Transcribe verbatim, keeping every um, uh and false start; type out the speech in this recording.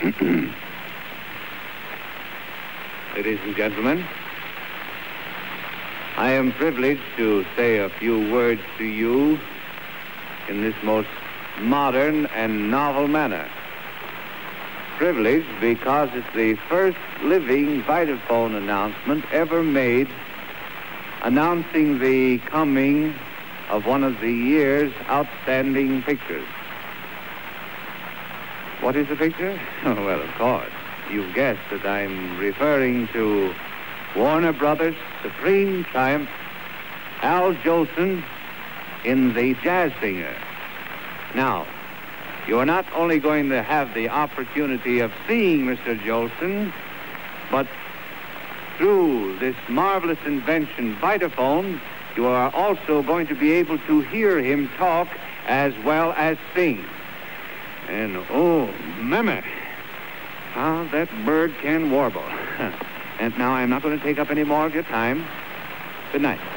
Ladies and gentlemen, I am privileged to say a few words to you in this most modern and novel manner. Privileged because it's the first living Vitaphone announcement ever made announcing the coming of one of the year's outstanding pictures. What is the picture? Oh, well, of course. You've guessed that I'm referring to Warner Brothers' supreme triumph, Al Jolson in The Jazz Singer. Now, you are not only going to have the opportunity of seeing Mister Jolson, but through this marvelous invention, Vitaphone, you are also going to be able to hear him talk as well as sing. And, oh, mamma, how that bird can warble. And now I'm not going to take up any more of your time. Good night.